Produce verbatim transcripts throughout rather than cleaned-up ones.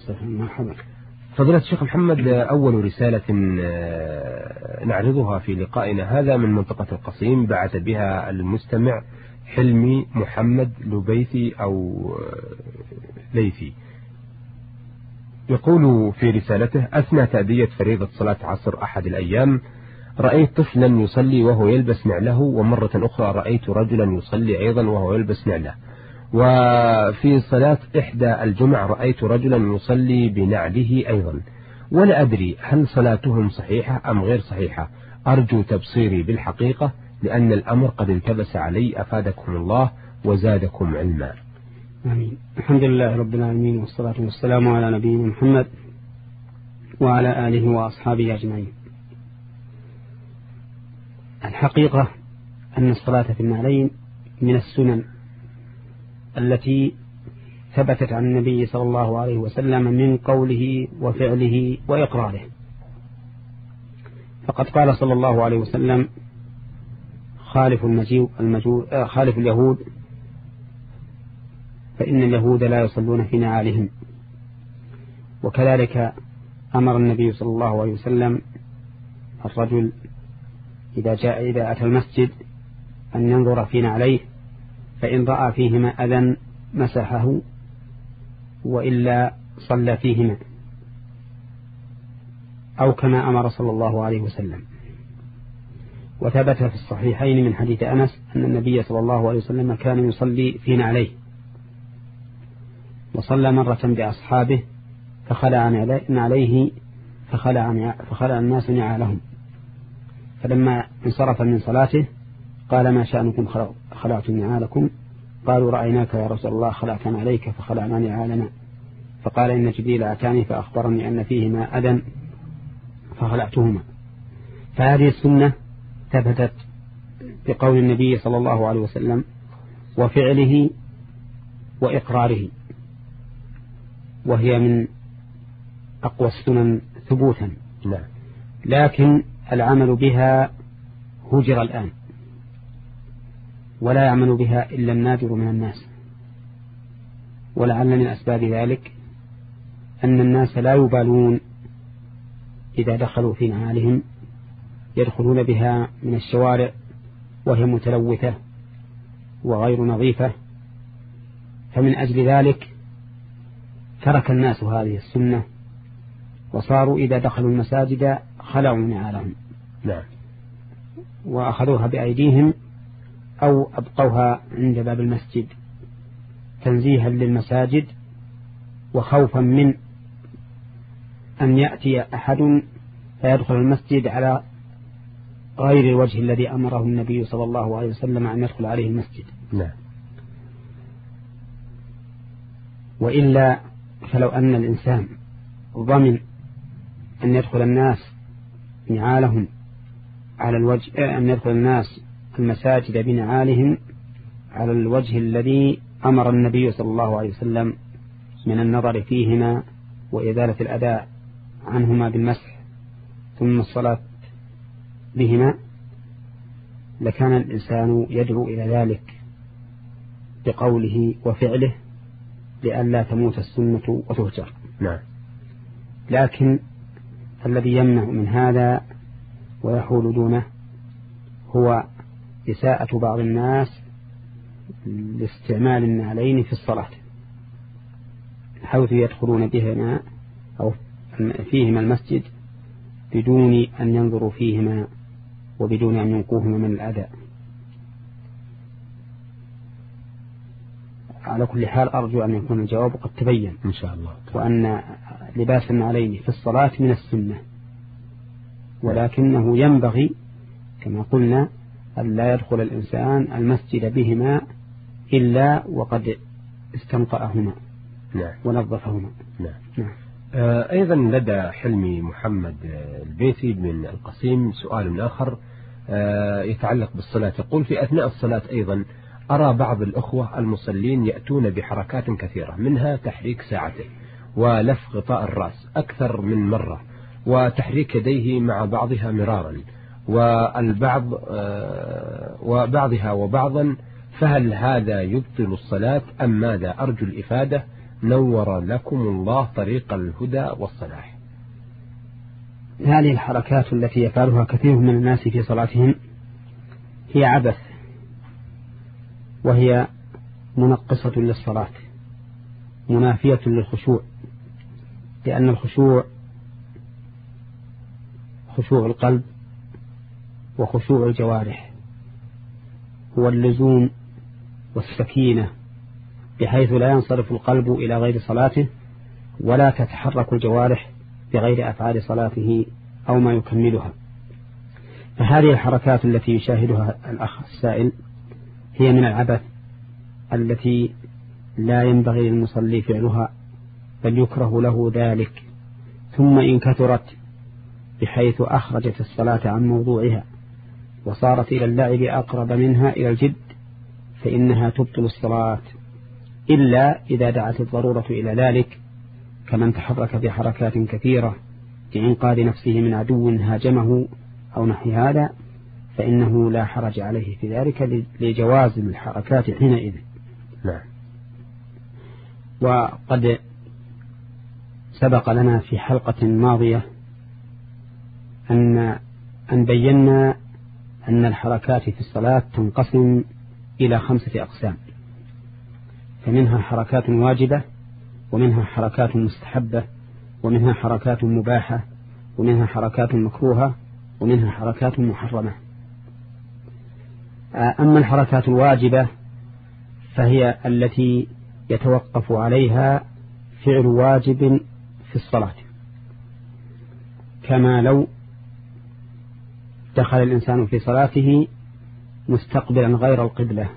مرحبا. فضيلة الشيخ محمد، أول رسالة نعرضها في لقائنا هذا من منطقة القصيم بعث بها المستمع حلمي محمد لبيثي أو ليثي. يقول في رسالته: أثناء تأدية فريضة صلاة عصر أحد الأيام رأيت طفلا يصلي وهو يلبس نعله، ومرة أخرى رأيت رجلا يصلي أيضا وهو يلبس نعله، وفي صلاة إحدى الجمع رأيت رجلا يصلي بنعله أيضا، ولا أدري هل صلاتهم صحيحة أم غير صحيحة. أرجو تبصيري بالحقيقة لأن الأمر قد التبس علي، أفادكم الله وزادكم علما. آمين. الحمد لله رب العالمين، والصلاة والسلام على نبينا محمد وعلى آله وأصحابه أجمعين. الحقيقة أن الصلاة في النعلين من السنن التي ثبتت عن النبي صلى الله عليه وسلم من قوله وفعله وإقراره، فقد قال صلى الله عليه وسلم: خالف المجيء المجو... خالف اليهود فإن اليهود لا يصلون في نعالهم. وكذلك أمر النبي صلى الله عليه وسلم الرجل إذا جاء إذا أتى المسجد أن ينظر في نعليه، فإن رأى فيهما أذى مسحه وإلا صلى فيهما، أو كما أمر صلى الله عليه وسلم. وثبت في الصحيحين من حديث أنس أن النبي صلى الله عليه وسلم كان يصلي في نعليه، وصلى مرة بأصحابه فخلع نعليه فخلع, فخلع الناس نعالهم، فلما انصرف من صلاته قال: ما شأنكم خلعتم نعالكم؟ قالوا: رأيناك يا رسول الله خلعت عليك فخلعنا نعالنا. فقال: إن جبريل أتاني فأخبرني أن فيهما أذى فخلعتهما. فهذه السنة ثبتت بقول النبي صلى الله عليه وسلم وفعله وإقراره، وهي من أقوى السنن ثبوتا، لكن العمل بها هجر الآن، ولا يعمل بها إلا النادر من الناس. ولعل من أسباب ذلك أن الناس لا يبالون إذا دخلوا في نعالهم، يدخلون بها من الشوارع وهي متلوثة وغير نظيفة، فمن أجل ذلك ترك الناس هذه السنة وصاروا إذا دخلوا المساجد خلعوا نعالهم وأخذوها بأيديهم أو أبقوها عند باب المسجد تنزيها للمساجد، وخوفا من أن يأتي أحد فيدخل المسجد على غير الوجه الذي أمره النبي صلى الله عليه وسلم أن يدخل عليه المسجد. لا. وإلا فلو أن الإنسان ضمن أن يدخل الناس نعالهم على الوجه، أن يدخل الناس المساجد بنعالهم على الوجه الذي أمر النبي صلى الله عليه وسلم من النظر فيهما وإزالة الأذى عنهما بالمسح ثم الصلاة بهما، لكان الإنسان يدعو إلى ذلك بقوله وفعله لئلا تموت السنة وتهجر. نعم. لكن الذي يمنع من هذا ويحول دونه هو إساءة بعض الناس لاستعمال النعلين في الصلاة، حيث يدخلون بهما أو فيهما المسجد بدون أن ينظروا فيهما وبدون أن ينقوهما من الأذى. على كل حال أرجو أن يكون الجواب قد تبين إن شاء الله، وأن لباس النعلين في الصلاة من السنة، ولكنه ينبغي كما قلنا أن لا يدخل الإنسان المسجد بهما إلا وقد استنقأهما ونظفهما. نعم. نعم. أيضا لدى حلمي محمد البيثي من القصيم سؤال آخر يتعلق بالصلاة. يقول: في أثناء الصلاة أيضا أرى بعض الأخوة المصلين يأتون بحركات كثيرة، منها تحريك ساعته ولف غطاء الرأس أكثر من مرة وتحريك يديه مع بعضها مرارا والبعض وبعضها وبعضا، فهل هذا يبطل الصلاة أم ماذا؟ أرجو الإفادة نور لكم الله طريق الهدى والصلاح. هذه الحركات التي يفعلها كثير من الناس في صلاتهم هي عبث، وهي منقصة للصلاة منافية للخشوع، لأن الخشوع خشوع القلب وخشوع الجوارح هو اللزوم والسكينة، بحيث لا ينصرف القلب إلى غير صلاته ولا تتحرك الجوارح بغير أفعال صلاته أو ما يكملها. فهذه الحركات التي يشاهدها الأخ السائل هي من العبث التي لا ينبغي للمصلي فعلها، بل يكره له ذلك. ثم إن كثرت بحيث أخرجت الصلاة عن موضوعها وصارت إلى اللعب أقرب منها إلى الجد فإنها تبطل الصلاة، إلا إذا دعت الضرورة إلى ذلك، كمن تحرك بحركات كثيرة لإنقاذ نفسه من عدو هاجمه أو نحو هذا، فإنه لا حرج عليه في ذلك لجواز الحركات حينئذ. نعم. وقد سبق لنا في حلقة ماضية أن أن بينا أن الحركات في الصلاة تنقسم إلى خمسة أقسام، فمنها حركات واجبة، ومنها حركات مستحبة، ومنها حركات مباحة، ومنها حركات مكروهة، ومنها حركات محرمة. أما الحركات الواجبة فهي التي يتوقف عليها فعل واجب في الصلاة، كما لو دخل الإنسان في صلاته مستقبلا غير القبلة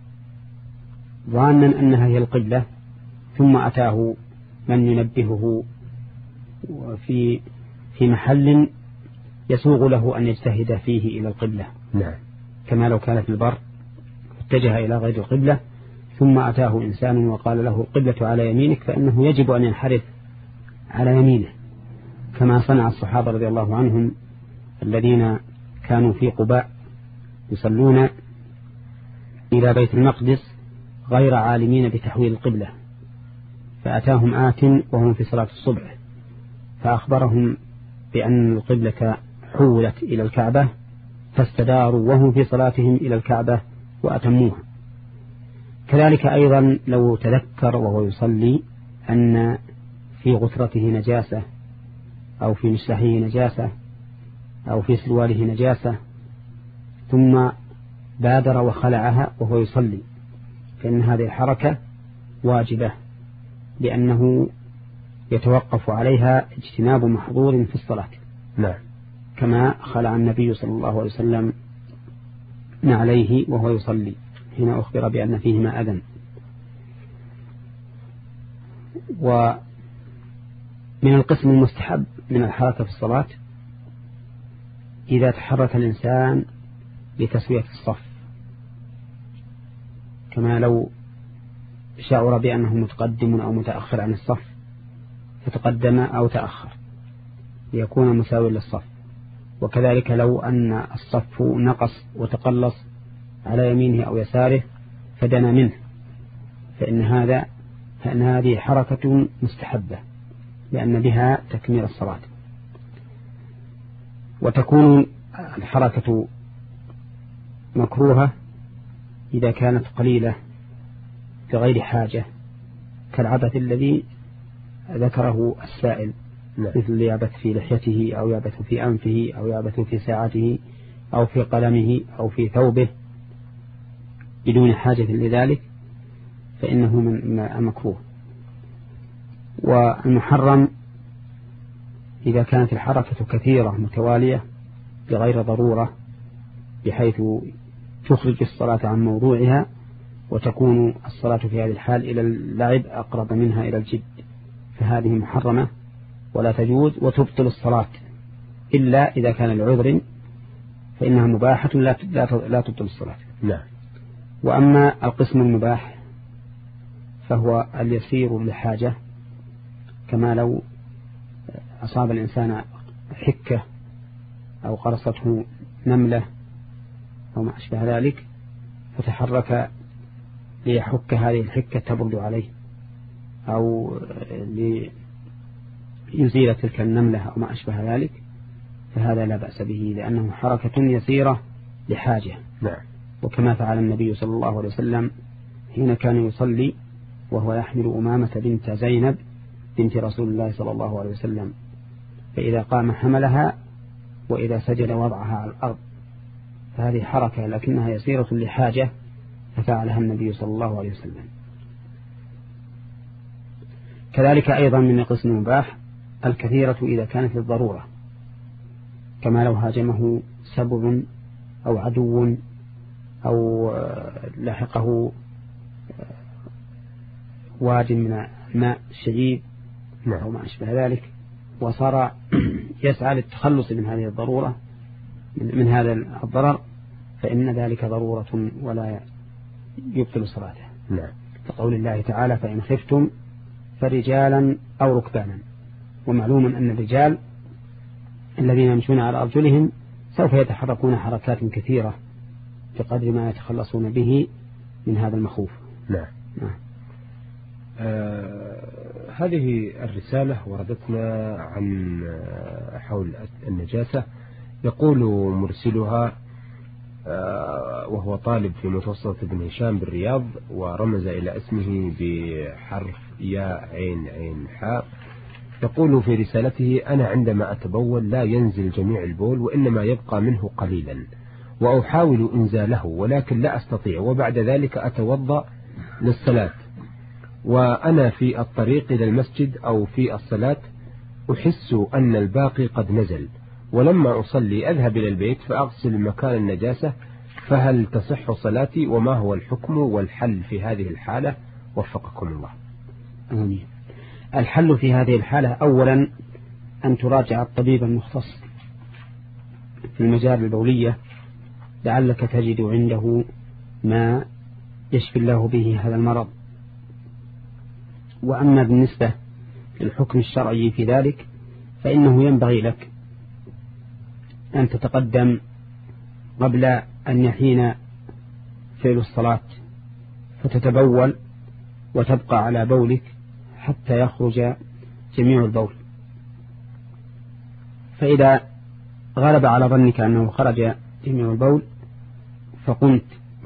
ظانا أنها هي القبلة، ثم أتاه من ينبهه في في محل يسوغ له أن يجتهد فيه إلى القبلة. نعم. كما لو كان في البر اتجه إلى غير القبلة ثم أتاه إنسان وقال له القبلة على يمينك، فإنه يجب أن ينحرف على يمينه، كما صنع الصحابة رضي الله عنهم الذين كانوا في قباء يصلون إلى بيت المقدس غير عالمين بتحويل القبلة، فأتاهم آت وهم في صلاة الصبح فأخبرهم بأن القبلة حولت إلى الكعبة، فاستداروا وهم في صلاتهم إلى الكعبة وأتموها. كذلك أيضا لو تذكر وهو يصلي أن في غترته نجاسة أو في مشلحه نجاسة أو في سرواله نجاسة ثم بادر وخلعها وهو يصلي، فإن هذه الحركة واجبة، لأنه يتوقف عليها اجتناب محظور في الصلاة. نعم. كما خلع النبي صلى الله عليه وسلم عليه وهو يصلي حين أخبر بأن فيهما أذى. ومن القسم المستحب من الحركة في الصلاة إذا تحرك الإنسان لتسوية الصف، كما لو شعر بأنه متقدم أو متأخر عن الصف فتقدم أو تأخر ليكون مساوي للصف، وكذلك لو أن الصف نقص وتقلص على يمينه أو يساره فدنا منه، فإن هذا فإن هذه حركة مستحبة لأن بها تكميل الصلاة. وتكون الحركة مكروهة إذا كانت قليلة بغير حاجة، كالعبث الذي ذكره السائل، مثل يعبث في لحيته أو يعبث في أنفه أو يعبث في ساعته أو في قلمه أو في ثوبه بدون حاجة لذلك، فإنه من المكروه. والمحرم إذا كانت الحركة كثيرة متوالية بغير ضرورة بحيث تخرج الصلاة عن موضوعها وتكون الصلاة في هذه الحال إلى اللعب أقرب منها إلى الجد، فهذه محرمة ولا تجوز وتبطل الصلاة، إلا إذا كان العذر فإنها مباحة لا لا تبطل الصلاة. نعم. وأما القسم المباح فهو اليسير لحاجة، كما لو أصاب الإنسان حكة أو قرصته نملة أو ما أشبه ذلك فتحرك ليحك هذه الحكة تبرد عليه أو ليزيل تلك النملة أو ما أشبه ذلك فهذا لا بأس به لأنه حركة يسيرة لحاجة. نعم. وكما فعل النبي صلى الله عليه وسلم حين كان يصلي وهو يحمل أمامة بنت زينب بنت رسول الله صلى الله عليه وسلم، فإذا قام حملها وإذا سجد وضعها على الأرض، فهذه حركة لكنها يسيرة لحاجة ففعلها النبي صلى الله عليه وسلم. كذلك أيضا من قسم المباح الكثيرة إذا كانت للضرورة، كما لو هاجمه سبب أو عدو أو لحقه واد من الماء الشديد أو ما أشبه ذلك وصار يسعى للتخلص من هذه الضرورة من هذا الضرر، فإن ذلك ضرورة ولا يبطل صلاته. نعم. فقول الله تعالى فإن خفتم فرجالا أو ركبانا، ومعلوم أن الرجال الذين يمشون على أرجلهم سوف يتحركون حركات كثيرة بقدر ما يتخلصون به من هذا المخوف. نعم. نعم. آه هذه الرسالة وردتنا عن حول النجاسة. يقول مرسلها آه وهو طالب في متوسطة ابن هشام بالرياض، ورمز إلى اسمه بحرف ياء عين عين حاء. يقول في رسالته: أنا عندما أتبول لا ينزل جميع البول وإنما يبقى منه قليلا، وأحاول إنزاله ولكن لا أستطيع، وبعد ذلك أتوضأ للصلاة، وأنا في الطريق إلى المسجد أو في الصلاة أحس أن الباقي قد نزل، ولما أصلي أذهب إلى البيت فأغسل مكان النجاسة، فهل تصح صلاتي؟ وما هو الحكم والحل في هذه الحالة؟ وفقكم الله. آمين. الحل في هذه الحالة أولا أن تراجع الطبيب المختص في المجال البولية لعلك تجد عنده ما يشفي الله به هذا المرض. وأما بالنسبة للحكم الشرعي في ذلك فإنه ينبغي لك أن تتقدم قبل أن يحين فعل الصلاة فتتبول وتبقى على بولك حتى يخرج جميع البول، فإذا غلب على ظنك أنه خرج جميع البول فقمت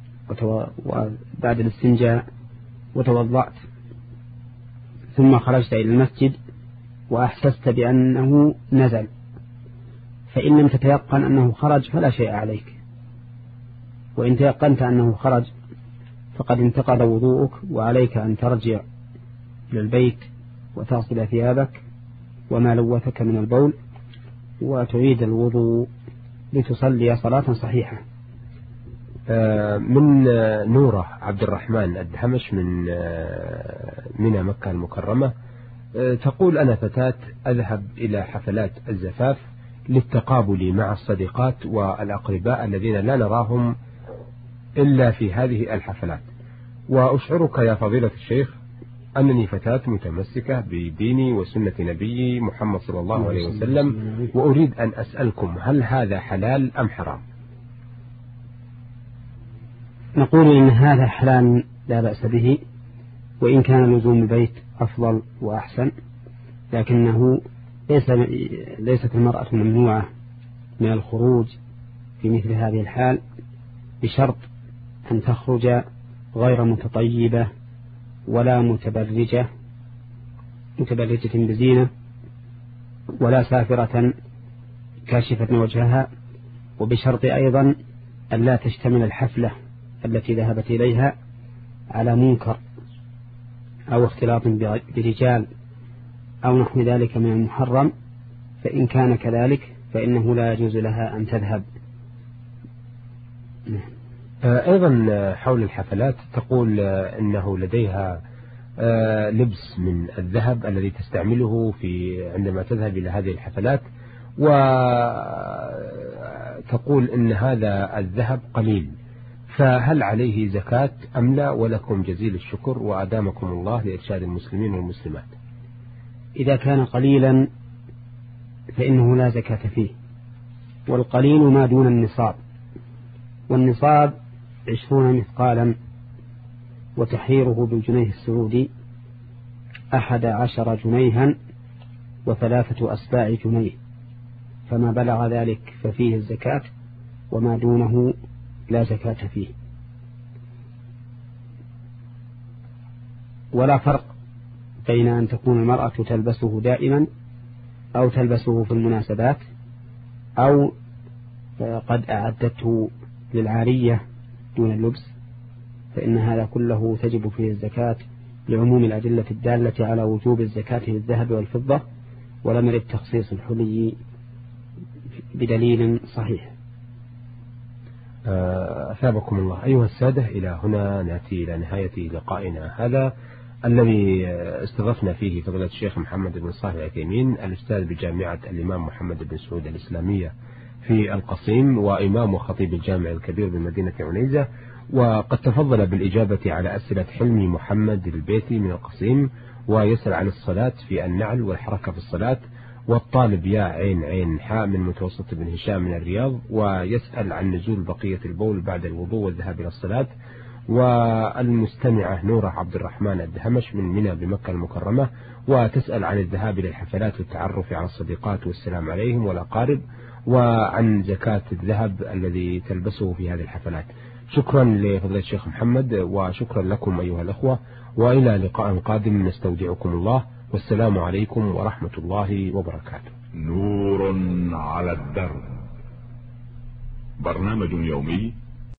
وبعد الاستنجاء وتوضأت ثم خرجت إلى المسجد وأحسست بأنه نزل، فإن لم تتيقن أنه خرج فلا شيء عليك، وإن تيقنت أنه خرج فقد انتقض وضوءك، وعليك أن ترجع إلى البيت وتغسل ثيابك وما لوثك من البول وتعيد الوضوء لتصلي صلاة صحيحة. من نورة عبد الرحمن الدهمش من منى مكة المكرمة تقول: أنا فتاة أذهب إلى حفلات الزفاف للتقابل مع الصديقات والأقرباء الذين لا نراهم إلا في هذه الحفلات، وأشعرك يا فضيلة الشيخ أنني فتاة متمسكة بديني وسنة نبي محمد صلى الله عليه وسلم، وأريد أن أسألكم هل هذا حلال أم حرام؟ نقول إن هذا حلال لا بأس به، وإن كان لزوم البيت أفضل وأحسن، لكنه ليس ليست المرأة ممنوعة من الخروج في مثل هذه الحال بشرط أن تخرج غير متطيبة ولا متبرجة متبرجة بزينة ولا سافرة كاشفة وجهها، وبشرط أيضا أن لا تشتمل الحفلة التي ذهبت إليها على منكر أو اختلاط برجال أو نحو ذلك من المحرم، فإن كان كذلك فإنه لا يجوز لها أن تذهب. أيضا حول الحفلات تقول أنه لديها لبس من الذهب الذي تستعمله في عندما تذهب إلى هذه الحفلات، وتقول أن هذا الذهب قليل، فهل عليه زكاة أم لا؟ ولكم جزيل الشكر وأدامكم الله لإرشاد المسلمين والمسلمات. إذا كان قليلا فإنه لا زكاة فيه، والقليل ما دون النصاب، والنصاب عشرون مثقالا وتحريره بالجنيه السعودي أحد عشر جنيها وثلاثة أسباع جنيه، فما بلغ ذلك ففيه الزكاة، وما دونه لا زكاة فيه. ولا فرق بين أن تكون المرأة تلبسه دائما أو تلبسه في المناسبات أو قد أعدته للعارية دون اللبس، فإن هذا كله تجب فيه الزكاة لعموم الأدلة الدالة على وجوب الزكاة في الذهب والفضة، ولم يرد تخصيص الحلي بدليل صحيح. أثابكم الله. أيها السادة، إلى هنا نأتي إلى نهاية لقائنا هذا الذي استضفنا فيه فضيلة الشيخ محمد بن صالح العثيمين، الأستاذ بجامعة الإمام محمد بن سعود الإسلامية في القصيم، وإمام وخطيب الجامع الكبير بمدينة عنيزة، وقد تفضل بالإجابة على أسئلة حلمي محمد البيتي من القصيم، ويسأل عن الصلاة في النعل والحركة في الصلاة، والطالب يا عين عين حاء من متوسط بن هشام من الرياض، ويسأل عن نزول بقية البول بعد الوضوء والذهاب إلى الصلاة، والمستمعة نورة عبد الرحمن الدهمش من منى بمكة المكرمة، وتسأل عن الذهاب إلى الحفلات والتعرف على الصديقات والسلام عليهم والأقارب، وعن زكاة الذهب الذي تلبسه في هذه الحفلات. شكرا لفضيلة الشيخ محمد، وشكرا لكم أيها الأخوة، وإلى لقاء قادم نستودعكم الله، والسلام عليكم ورحمة الله وبركاته. نور على الدرب، برنامج يومي